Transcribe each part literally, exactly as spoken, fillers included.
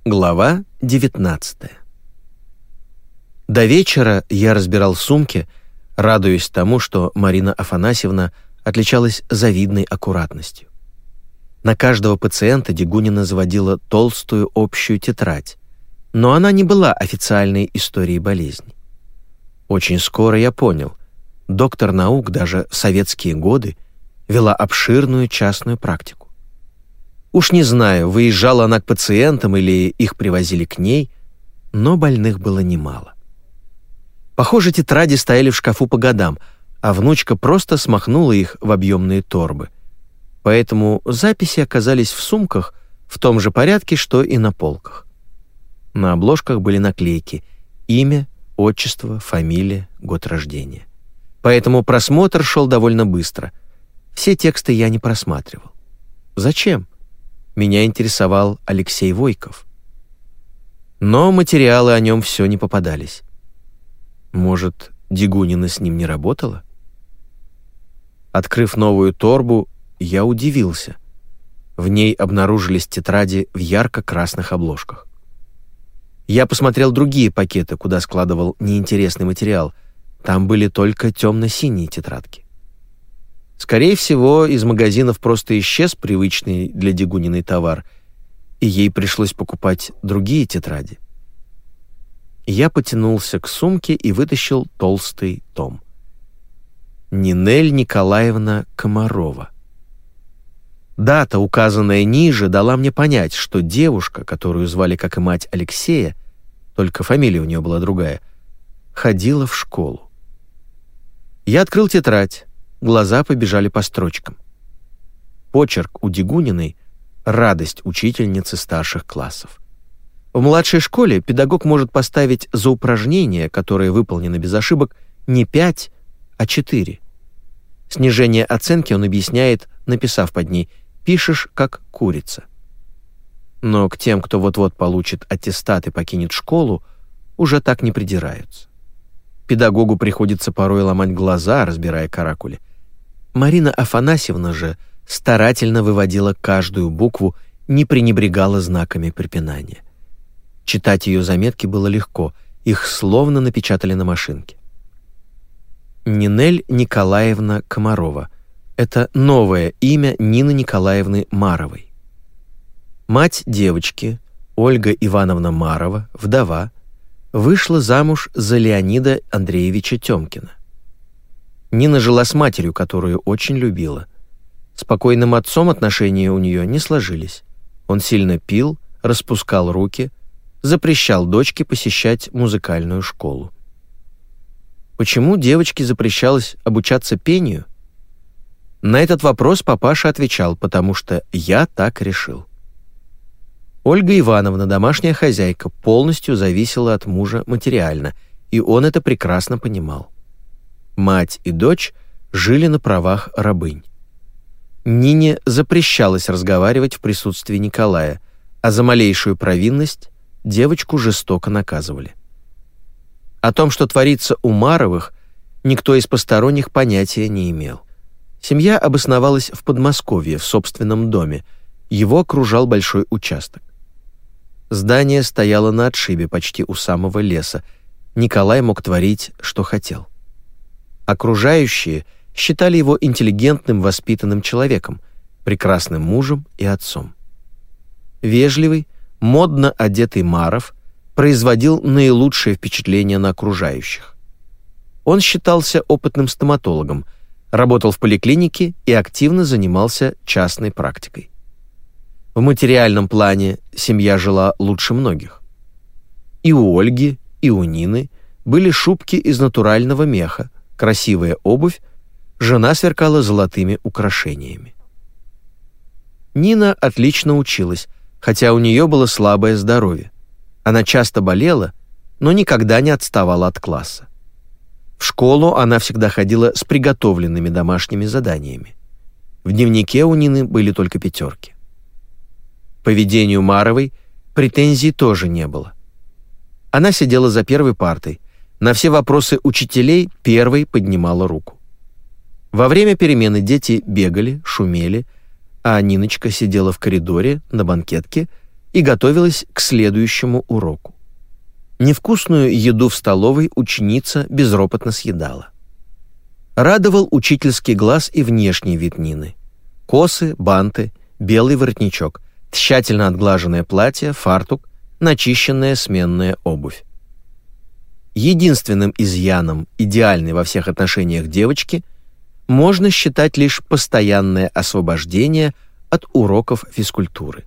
Глава девятнадцатая. До вечера я разбирал сумки, радуясь тому, что Марина Афанасьевна отличалась завидной аккуратностью. На каждого пациента Дегунина заводила толстую общую тетрадь, но она не была официальной историей болезни. Очень скоро я понял, доктор наук даже в советские годы вела обширную частную практику. Уж не знаю, выезжала она к пациентам или их привозили к ней, но больных было немало. Похоже, тетради стояли в шкафу по годам, а внучка просто смахнула их в объемные торбы. Поэтому записи оказались в сумках в том же порядке, что и на полках. На обложках были наклейки: имя, отчество, фамилия, год рождения. Поэтому просмотр шел довольно быстро. Все тексты я не просматривал. Зачем? Меня интересовал Алексей Войков. Но материалы о нем все не попадались. Может, Дегунина с ним не работала? Открыв новую торбу, я удивился. В ней обнаружились тетради в ярко-красных обложках. Я посмотрел другие пакеты, куда складывал неинтересный материал. Там были только темно-синие тетрадки. Скорее всего, из магазинов просто исчез привычный для Дегуниной товар, и ей пришлось покупать другие тетради. Я потянулся к сумке и вытащил толстый том. Нинель Николаевна Комарова. Дата, указанная ниже, дала мне понять, что девушка, которую звали, как и мать, Алексея, только фамилия у нее была другая, ходила в школу. Я открыл тетрадь. Глаза побежали по строчкам. Почерк у Дегуниной — радость учительницы старших классов. В младшей школе педагог может поставить за упражнение, которое выполнено без ошибок, не пять, а четыре. Снижение оценки он объясняет, написав под ней «пишешь как курица». Но к тем, кто вот-вот получит аттестат и покинет школу, уже так не придираются. Педагогу приходится порой ломать глаза, разбирая каракули. Марина Афанасьевна же старательно выводила каждую букву, не пренебрегала знаками препинания. Читать ее заметки было легко, их словно напечатали на машинке. Нинель Николаевна Комарова. Это новое имя Нины Николаевны Маровой. Мать девочки, Ольга Ивановна Марова, вдова, вышла замуж за Леонида Андреевича Тёмкина. Нина жила с матерью, которую очень любила. С покойным отцом отношения у нее не сложились. Он сильно пил, распускал руки, запрещал дочке посещать музыкальную школу. Почему девочке запрещалось обучаться пению? На этот вопрос папаша отвечал: потому что я так решил. Ольга Ивановна, домашняя хозяйка, полностью зависела от мужа материально, и он это прекрасно понимал. Мать и дочь жили на правах рабынь. Нине запрещалось разговаривать в присутствии Николая, а за малейшую провинность девочку жестоко наказывали. О том, что творится у Маровых, никто из посторонних понятия не имел. Семья обосновалась в Подмосковье, в собственном доме. Его окружал большой участок. Здание стояло на отшибе, почти у самого леса. Николай мог творить, что хотел. Окружающие считали его интеллигентным, воспитанным человеком, прекрасным мужем и отцом. Вежливый, модно одетый Маров производил наилучшее впечатление на окружающих. Он считался опытным стоматологом, работал в поликлинике и активно занимался частной практикой. В материальном плане семья жила лучше многих. И у Ольги, и у Нины были шубки из натурального меха, красивая обувь, жена сверкала золотыми украшениями. Нина отлично училась, хотя у нее было слабое здоровье. Она часто болела, но никогда не отставала от класса. В школу она всегда ходила с приготовленными домашними заданиями. В дневнике у Нины были только пятерки. К поведению Маровой претензий тоже не было. Она сидела за первой партой, на все вопросы учителей первой поднимала руку. Во время перемены дети бегали, шумели, а Ниночка сидела в коридоре на банкетке и готовилась к следующему уроку. Невкусную еду в столовой ученица безропотно съедала. Радовал учительский глаз и внешний вид Нины. Косы, банты, белый воротничок, тщательно отглаженное платье, фартук, начищенная сменная обувь. Единственным изъяном идеальной во всех отношениях девочки можно считать лишь постоянное освобождение от уроков физкультуры.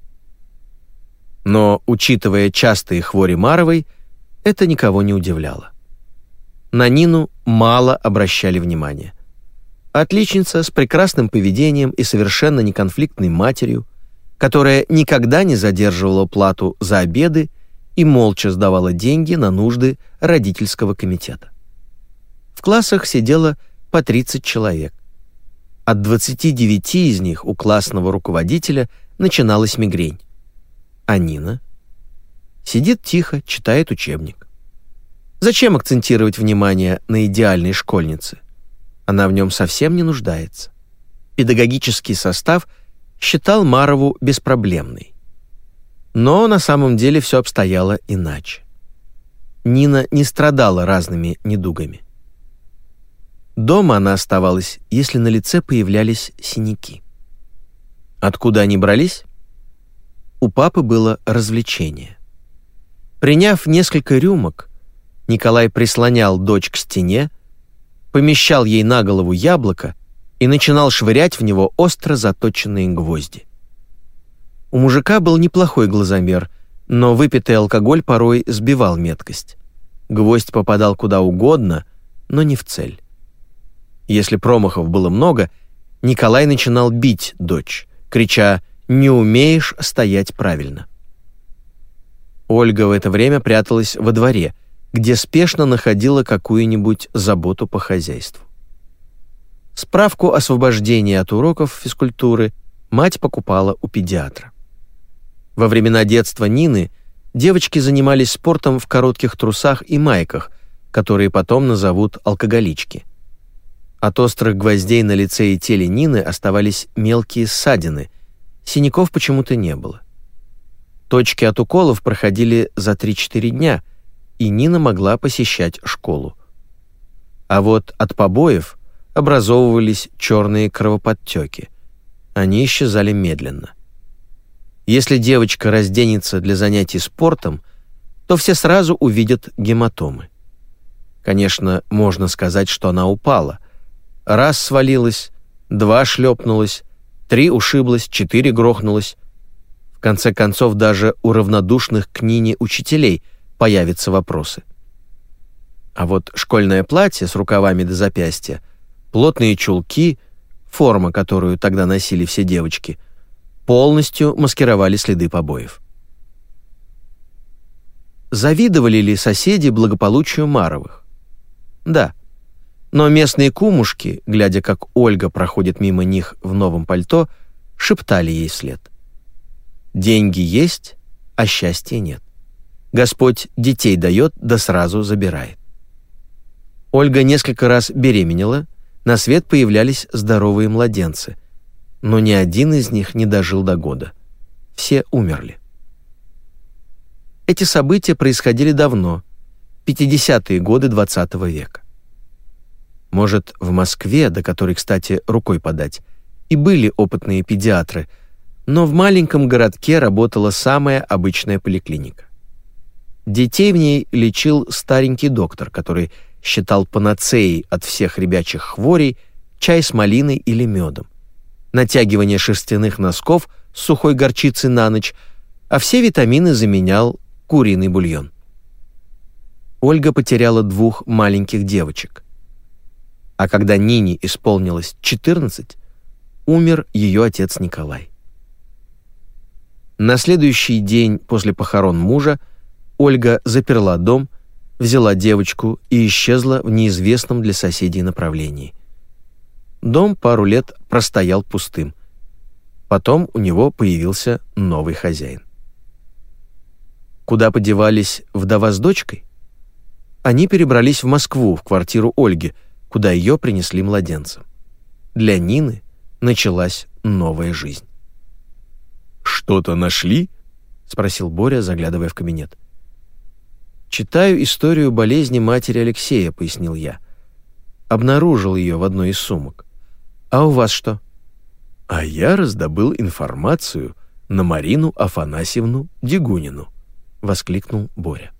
Но, учитывая частые хвори Маровой, это никого не удивляло. На Нину мало обращали внимания. Отличница с прекрасным поведением и совершенно неконфликтной матерью, которая никогда не задерживала плату за обеды и молча сдавала деньги на нужды родительского комитета. В классах сидело по тридцать человек. От двадцати девяти из них у классного руководителя начиналась мигрень. А Нина сидит тихо, читает учебник. Зачем акцентировать внимание на идеальной школьнице? Она в нем совсем не нуждается. Педагогический состав считал Марову беспроблемной. Но на самом деле все обстояло иначе. Нина не страдала разными недугами. Дома она оставалась, если на лице появлялись синяки. Откуда они брались? У папы было развлечение. Приняв несколько рюмок, Николай прислонял дочь к стене, помещал ей на голову яблоко и начинал швырять в него остро заточенные гвозди. У мужика был неплохой глазомер, но выпитый алкоголь порой сбивал меткость. Гвоздь попадал куда угодно, но не в цель. Если промахов было много, Николай начинал бить дочь, крича «Не умеешь стоять правильно». Ольга в это время пряталась во дворе, где спешно находила какую-нибудь заботу по хозяйству. Справку освобождения от уроков физкультуры мать покупала у педиатра. Во времена детства Нины девочки занимались спортом в коротких трусах и майках, которые потом назовут алкоголички. От острых гвоздей на лице и теле Нины оставались мелкие ссадины, синяков почему-то не было. Точки от уколов проходили за три-четыре дня, и Нина могла посещать школу. А вот от побоев образовывались черные кровоподтеки. Они исчезали медленно. Если девочка разденется для занятий спортом, то все сразу увидят гематомы. Конечно, можно сказать, что она упала. Раз свалилась, два шлепнулась, три ушиблась, четыре грохнулась. В конце концов, даже у равнодушных к Нине учителей появятся вопросы. А вот школьное платье с рукавами до запястья, плотные чулки, форма, которую тогда носили все девочки, полностью маскировали следы побоев. Завидовали ли соседи благополучию Маровых? Да. Но местные кумушки, глядя, как Ольга проходит мимо них в новом пальто, шептали ей вслед: «Деньги есть, а счастья нет. Господь детей дает, да сразу забирает». Ольга несколько раз беременела, на свет появлялись здоровые младенцы, но ни один из них не дожил до года. Все умерли. Эти события происходили давно, пятидесятые годы двадцатого века. Может, в Москве, до которой, кстати, рукой подать, и были опытные педиатры, но в маленьком городке работала самая обычная поликлиника. Детей в ней лечил старенький доктор, который считал панацеей от всех ребячих хворей чай с малиной или медом, натягивание шерстяных носков с сухой горчицей на ночь, а все витамины заменял куриный бульон. Ольга потеряла двух маленьких девочек. А когда Нине исполнилось четырнадцать, умер ее отец Николай. На следующий день после похорон мужа Ольга заперла дом, взяла девочку и исчезла в неизвестном для соседей направлении. Дом пару лет простоял пустым. Потом у него появился новый хозяин. Куда подевались вдова с дочкой? Они перебрались в Москву, в квартиру Ольги, куда ее принесли младенцем. Для Нины началась новая жизнь. «Что-то нашли?» — спросил Боря, заглядывая в кабинет. «Читаю историю болезни матери Алексея», — пояснил я. «Обнаружил ее в одной из сумок. А у вас что?» «А я раздобыл информацию на Марину Афанасьевну Дегунину», — воскликнул Боря.